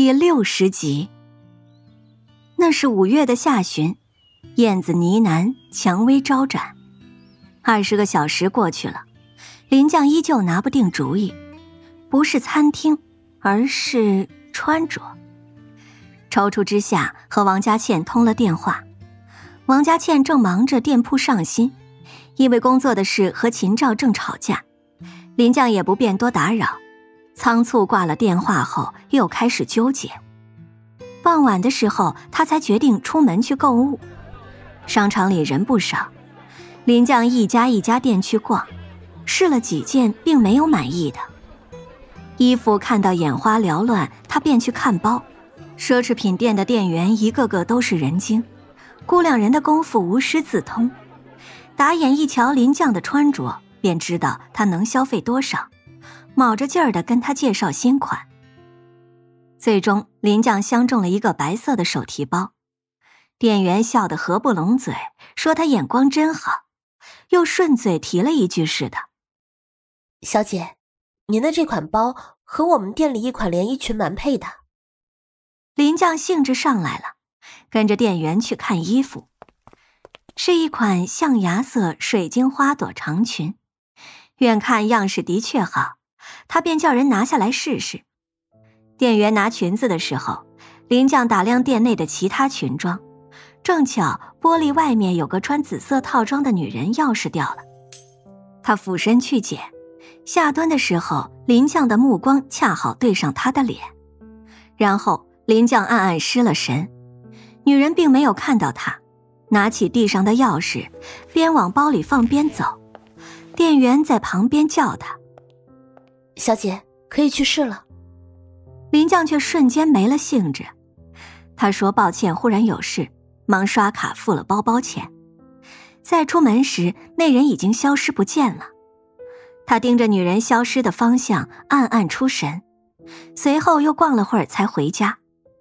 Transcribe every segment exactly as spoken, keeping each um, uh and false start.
第六十集。那是五月的下旬，燕子呢喃，蔷薇招展。二十个小时过去了，林将依旧拿不定主意，不是餐厅，而是穿着。踌躇之下，和王家倩通了电话。王家倩正忙着店铺上新，因为工作的事和秦照正吵架，林将也不便多打扰，仓促挂了电话后又开始纠结。傍晚的时候，他才决定出门去购物。商场里人不少，林将一家一家店去逛，试了几件并没有满意的衣服，看到眼花缭乱，他便去看包。奢侈品店的店员一个个都是人精，估量人的功夫无师自通，打眼一瞧林将的穿着，便知道他能消费多少，卯着劲儿地跟他介绍新款。最终林将相中了一个白色的手提包，店员笑得合不拢嘴，说他眼光真好，又顺嘴提了一句似的： 小姐，您的这款包和我们店里一款连衣裙蛮配的。 林将兴致上来了，跟着店员去看衣服，是一款象牙色水晶花朵长裙，远看样式的确好，他便叫人拿下来试试。店员拿裙子的时候，林将打量店内的其他裙装，正巧玻璃外面有个穿紫色套装的女人钥匙掉了，他俯身去捡，下蹲的时候林将的目光恰好对上他的脸，然后林将暗暗失了神，女人并没有看到他，拿起地上的钥匙边往包里放边走，店员在旁边叫他： 小姐，可以去试了。 林将却瞬间没了兴致，他说抱歉，忽然有事，忙刷卡付了包包钱。再出门时，那人已经消失不见了。他盯着女人消失的方向，暗暗出神，随后又逛了会儿才回家。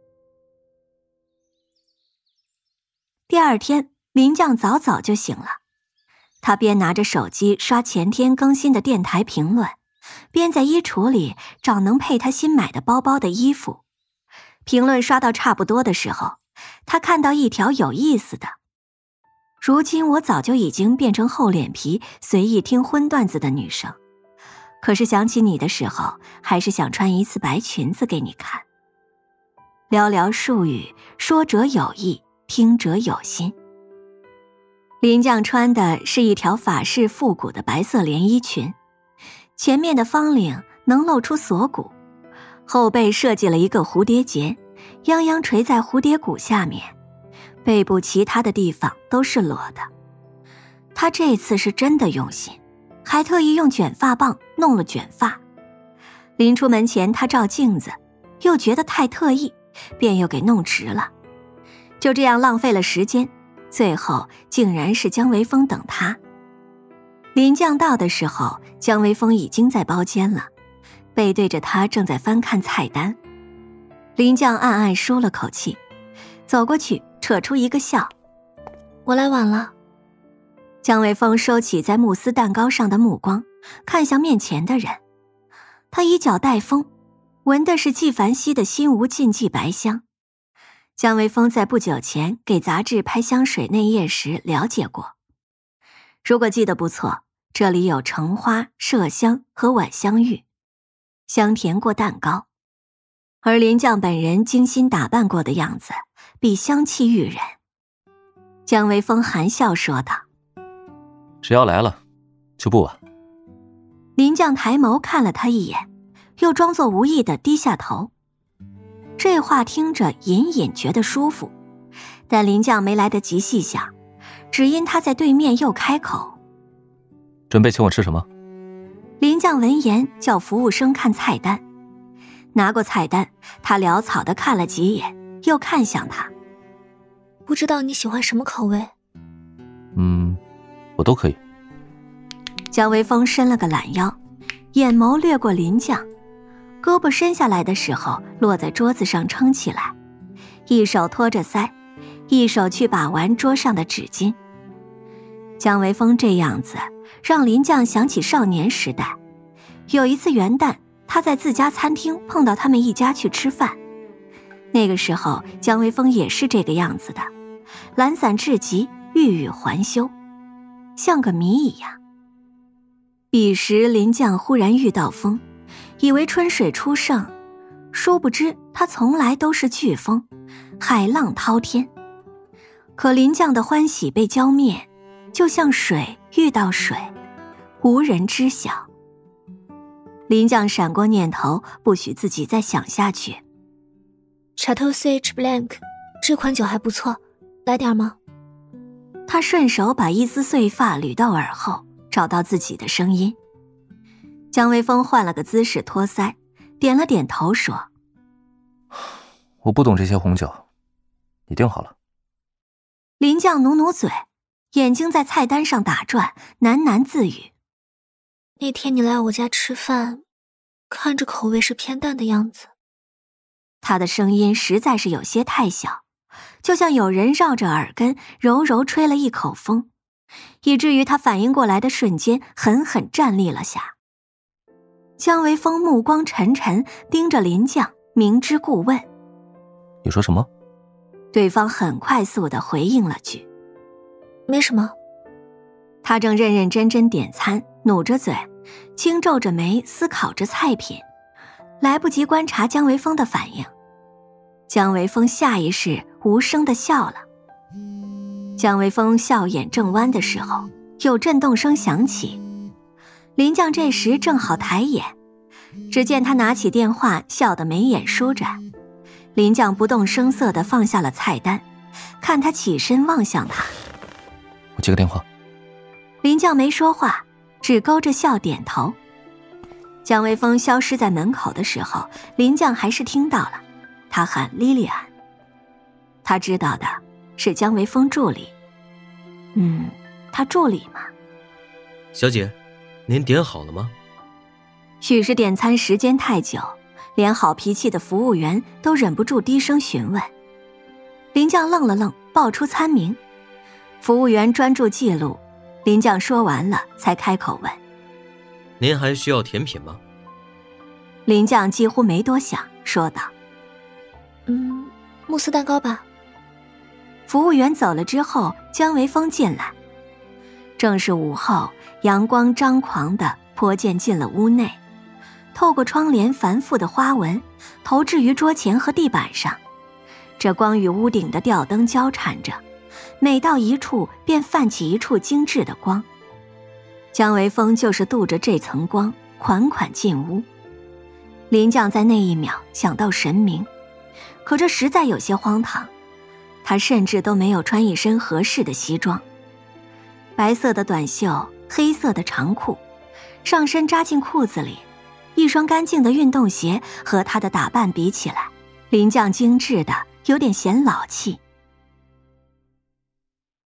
第二天，林将早早就醒了，他边拿着手机刷前天更新的电台评论，边在衣橱里找能配他新买的包包的衣服。评论刷到差不多的时候，他看到一条有意思的：如今我早就已经变成厚脸皮随意听荤段子的女生，可是想起你的时候，还是想穿一次白裙子给你看。寥寥数语，说者有意，听者有心。林将穿的是一条法式复古的白色连衣裙，前面的方领能露出锁骨，后背设计了一个蝴蝶结，泱泱垂在蝴蝶骨下面，背部其他的地方都是裸的。他这次是真的用心，还特意用卷发棒弄了卷发。临出门前他照镜子，又觉得太特意，便又给弄直了。就这样浪费了时间，最后竟然是姜维峰等他。林将到的时候，姜维峰已经在包间了，背对着他正在翻看菜单。林将暗暗舒了口气，走过去扯出一个笑： 我来晚了。 姜维峰收起在慕斯蛋糕上的目光，看向面前的人。他衣角带风，闻的是纪梵希的心无禁忌白香。姜维峰在不久前给杂志拍香水内页时了解过，如果记得不错，这里有橙花、麝香和晚香玉，香甜过蛋糕。而林将本人精心打扮过的样子，比香气育人。姜维峰含笑说道： 只要来了，就不晚。 林将抬眸看了他一眼，又装作无意地低下头。这话听着隐隐觉得舒服，但林将没来得及细想，只因他在对面又开口： 准备请我吃什么？ 林将闻言叫服务生看菜单，拿过菜单，他潦草地看了几眼，又看向他： 不知道你喜欢什么口味？ 嗯，我都可以。 姜维峰伸了个懒腰，眼眸掠过林将，胳膊伸下来的时候落在桌子上撑起来，一手托着腮，一手去把玩桌上的纸巾。姜维峰这样子让林将想起少年时代，有一次元旦他在自家餐厅碰到他们一家去吃饭， 那个时候姜维峰也是这个样子的，懒散至极，欲语还休，像个谜一样。彼时林将忽然遇到风，以为春水初盛，殊不知他从来都是飓风，海浪滔天。可林将的欢喜被浇灭，就像水遇到水，无人知晓。林将闪过念头，不许自己再想下去。 Chateau Sage Blanc， 这款酒还不错，来点吗？ 他顺手把一丝碎发捋到耳后，找到自己的声音。姜维峰换了个姿势托腮，点了点头说： 我不懂这些红酒，你订好了。 林将努努嘴，眼睛在菜单上打转，喃喃自语： 那天你来我家吃饭，看着口味是偏淡的样子。 他的声音实在是有些太小，就像有人绕着耳根柔柔吹了一口风，以至于他反应过来的瞬间狠狠站立了下。姜维峰目光沉沉盯着林将，明知故问： 你说什么？ 对方很快速地回应了句： 没什么。 他正认认真真点餐，努着嘴，轻皱着眉思考着菜品，来不及观察姜维峰的反应。姜维峰下意识无声地笑了。姜维峰笑眼正弯的时候，有震动声响起。林将这时正好抬眼，只见他拿起电话，笑得眉眼舒展。林将不动声色地放下了菜单，看他起身望向他。 我接个电话。 林将没说话，只勾着笑点头。姜维峰消失在门口的时候，林将还是听到了，他喊莉莉安。他知道的是姜维峰助理。嗯，他助理嘛。 小姐，您点好了吗？ 许是点餐时间太久，连好脾气的服务员都忍不住低声询问。林将愣了愣，报出餐名。服务员专注记录，林将说完了才开口问： 您还需要甜品吗？ 林将几乎没多想，说道： 嗯，慕斯蛋糕吧。 服务员走了之后，姜维峰进来。正是午后，阳光张狂地泼溅进了屋内，透过窗帘繁复的花纹投掷于桌前和地板上，这光与屋顶的吊灯交缠着，每到一处便泛起一处精致的光。姜维峰就是渡着这层光款款进屋。林将在那一秒想到神明，可这实在有些荒唐，他甚至都没有穿一身合适的西装，白色的短袖，黑色的长裤，上身扎进裤子里，一双干净的运动鞋和他的打扮比起来，林将精致的有点显老气。